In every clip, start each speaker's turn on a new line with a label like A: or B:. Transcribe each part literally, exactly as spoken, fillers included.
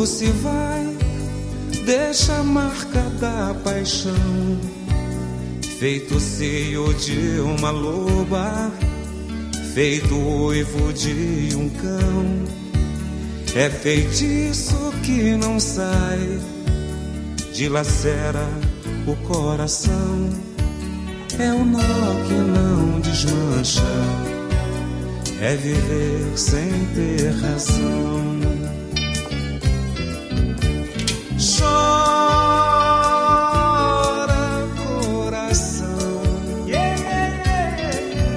A: quando se vai, deixa a marca da paixão, feito cio de uma loba, feito uivo de um cão. É feitiço que não sai, dilacera o coração. É o nó que não desmancha, é viver sem ter razão. Chora, coração, yeah, yeah, yeah.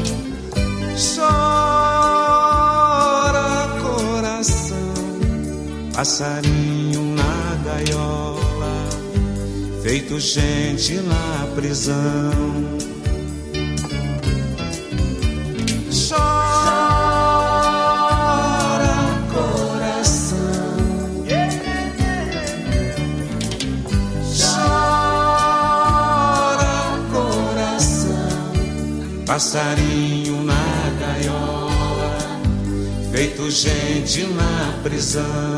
A: Chora, coração, passarinho na gaiola, feito gente na prisão. Passarinho na gaiola, feito gente na prisão.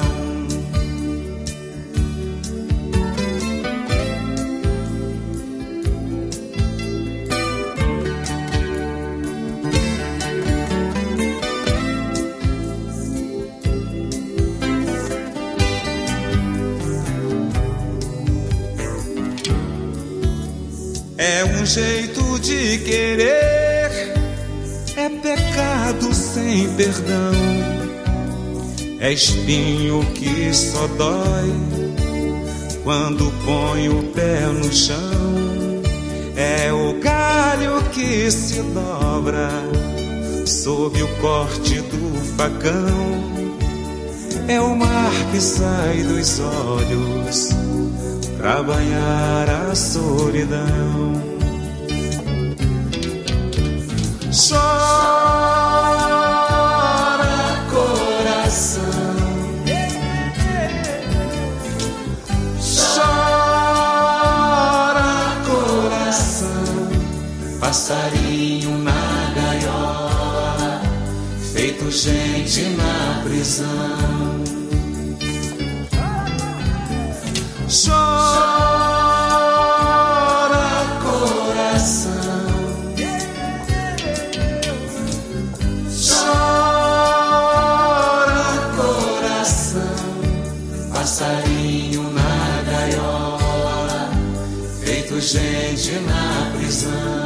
A: É um jeito de querer, é pecado sem perdão, é espinho que só dói quando põe o pé no chão, é o galho que se dobra sob o corte do facão, é o mar que sai dos olhos pra banhar a solidão. Chora, coração, chora, coração, passarinho na gaiola, feito gente na prisão. Chora, coração, chora, coração, passarinho na gaiola, feito gente na prisão.